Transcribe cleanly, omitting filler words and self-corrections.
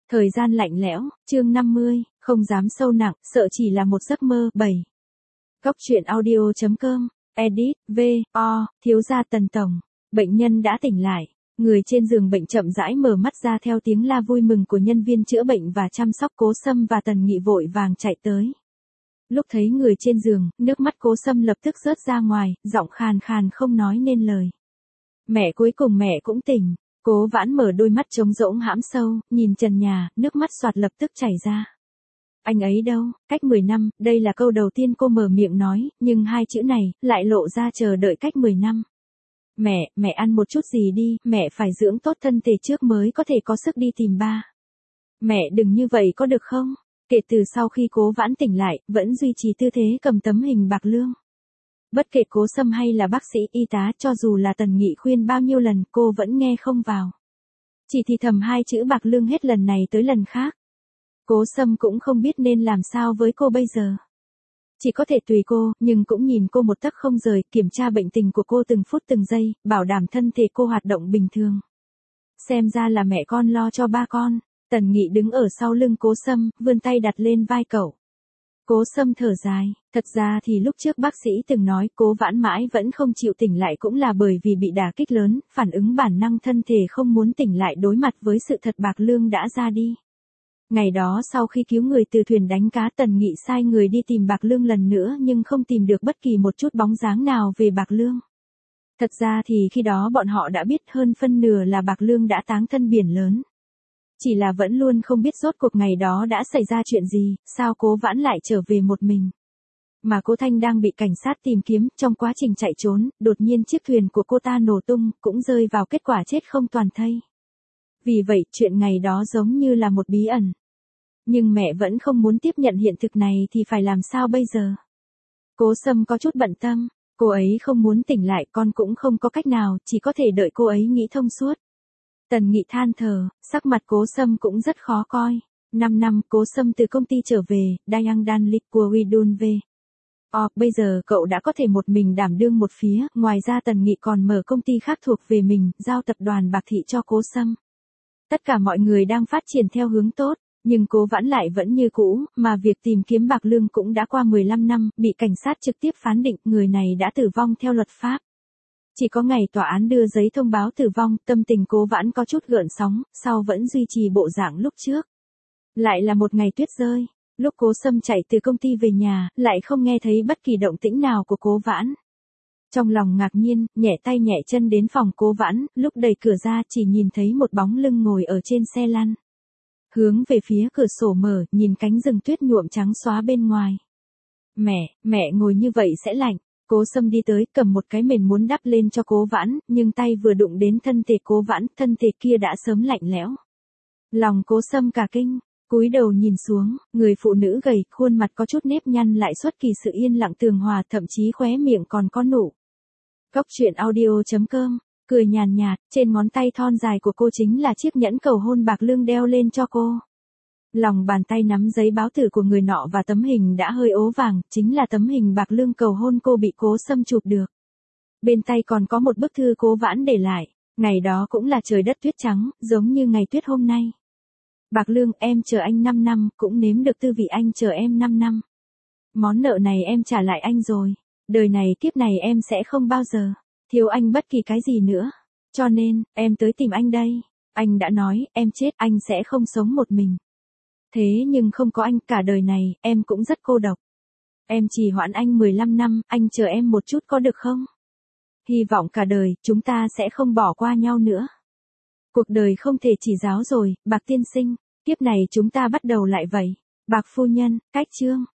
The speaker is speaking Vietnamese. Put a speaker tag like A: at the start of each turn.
A: Thời gian lạnh lẽo, chương 50, không dám sâu nặng, sợ chỉ là một giấc mơ. 7. Góc truyện audio.com, edit, V.O, thiếu gia Tần Tổng. Bệnh nhân đã tỉnh lại. Người trên giường bệnh chậm rãi mở mắt ra theo tiếng la vui mừng của nhân viên chữa bệnh và chăm sóc. Cố Sâm và Tần Nghị vội vàng chạy tới. Lúc thấy người trên giường, nước mắt Cố Sâm lập tức rớt ra ngoài, giọng khàn khàn không nói nên lời. Mẹ, cuối cùng mẹ cũng tỉnh. Cố Vãn mở đôi mắt trống rỗng hãm sâu, nhìn trần nhà, nước mắt xoạt lập tức chảy ra. Anh ấy đâu, cách 10 năm, đây là câu đầu tiên cô mở miệng nói, nhưng hai chữ này, lại lộ ra chờ đợi cách 10 năm. Mẹ ăn một chút gì đi, mẹ phải dưỡng tốt thân thể trước mới có thể có sức đi tìm ba. Mẹ đừng như vậy có được không? Kể từ sau khi Cố Vãn tỉnh lại, vẫn duy trì tư thế cầm tấm hình bạc lương. Bất kể Cố Sâm hay là bác sĩ, y tá, cho dù là Tần Nghị khuyên bao nhiêu lần, cô vẫn nghe không vào. Chỉ thì thầm hai chữ bạc lương hết lần này tới lần khác. Cố Sâm cũng không biết nên làm sao với cô bây giờ. Chỉ có thể tùy cô, nhưng cũng nhìn cô một tấc không rời, kiểm tra bệnh tình của cô từng phút từng giây, bảo đảm thân thể cô hoạt động bình thường. Xem ra là mẹ con lo cho ba con. Tần Nghị đứng ở sau lưng Cố Sâm, vươn tay đặt lên vai cậu. Cố Sâm thở dài, thật ra thì lúc trước bác sĩ từng nói Cố Vãn mãi vẫn không chịu tỉnh lại cũng là bởi vì bị đả kích lớn, phản ứng bản năng thân thể không muốn tỉnh lại đối mặt với sự thật bạc lương đã ra đi. Ngày đó sau khi cứu người từ thuyền đánh cá, Tần Nghị sai người đi tìm bạc lương lần nữa nhưng không tìm được bất kỳ một chút bóng dáng nào về bạc lương. Thật ra thì khi đó bọn họ đã biết hơn phân nửa là bạc lương đã táng thân biển lớn. Chỉ là vẫn luôn không biết rốt cuộc ngày đó đã xảy ra chuyện gì, sao Cố Vãn lại trở về một mình. Mà Cố Thanh đang bị cảnh sát tìm kiếm, trong quá trình chạy trốn, đột nhiên chiếc thuyền của cô ta nổ tung, cũng rơi vào kết quả chết không toàn thây. Vì vậy, chuyện ngày đó giống như là một bí ẩn. Nhưng mẹ vẫn không muốn tiếp nhận hiện thực này thì phải làm sao bây giờ? Cố Sâm có chút bận tâm, cô ấy không muốn tỉnh lại, con cũng không có cách nào, chỉ có thể đợi cô ấy nghĩ thông suốt. Tần Nghị than thở, sắc mặt Cố Sâm cũng rất khó coi. 5 năm, Cố Sâm từ công ty trở về, Dayang Dan Lik của Widun về. Bây giờ cậu đã có thể một mình đảm đương một phía, ngoài ra Tần Nghị còn mở công ty khác thuộc về mình, giao tập đoàn Bạc Thị cho Cố Sâm. Tất cả mọi người đang phát triển theo hướng tốt, nhưng Cố Vãn lại vẫn như cũ, mà việc tìm kiếm bạc lương cũng đã qua 15 năm, bị cảnh sát trực tiếp phán định người này đã tử vong theo luật pháp. Chỉ có ngày tòa án đưa giấy thông báo tử vong, tâm tình Cố Vãn có chút gợn sóng, sau vẫn duy trì bộ dạng lúc trước. Lại là một ngày tuyết rơi, lúc Cố Sâm chạy từ công ty về nhà, lại không nghe thấy bất kỳ động tĩnh nào của Cố Vãn. Trong lòng ngạc nhiên, nhẹ tay nhẹ chân đến phòng Cố Vãn, lúc đẩy cửa ra chỉ nhìn thấy một bóng lưng ngồi ở trên xe lăn. Hướng về phía cửa sổ mở, nhìn cánh rừng tuyết nhuộm trắng xóa bên ngoài. Mẹ ngồi như vậy sẽ lạnh. Cố Sâm đi tới, cầm một cái mền muốn đắp lên cho Cố Vãn, nhưng tay vừa đụng đến thân thể Cố Vãn, thân thể kia đã sớm lạnh lẽo. Lòng Cố Sâm cả kinh, cúi đầu nhìn xuống, người phụ nữ gầy, khuôn mặt có chút nếp nhăn lại xuất kỳ sự yên lặng tường hòa, thậm chí khóe miệng còn có nụ. Góc truyện audio.com, cười nhàn nhạt, trên ngón tay thon dài của cô chính là chiếc nhẫn cầu hôn bạc lương đeo lên cho cô. Lòng bàn tay nắm giấy báo tử của người nọ và tấm hình đã hơi ố vàng, chính là tấm hình bạc lương cầu hôn cô bị Cố Sâm chụp được. Bên tay còn có một bức thư Cố Vãn để lại, ngày đó cũng là trời đất tuyết trắng, giống như ngày tuyết hôm nay. Bạc lương, em chờ anh 5 năm, cũng nếm được tư vị anh chờ em 5 năm. Món nợ này em trả lại anh rồi, đời này kiếp này em sẽ không bao giờ thiếu anh bất kỳ cái gì nữa. Cho nên, em tới tìm anh đây. Anh đã nói, em chết, anh sẽ không sống một mình. Thế nhưng không có anh, cả đời này, em cũng rất cô độc. Em trì hoãn anh 15 năm, anh chờ em một chút có được không? Hy vọng cả đời, chúng ta sẽ không bỏ qua nhau nữa. Cuộc đời không thể chỉ giáo rồi, Bạc tiên sinh, kiếp này chúng ta bắt đầu lại vậy. Bạc phu nhân, cách chương.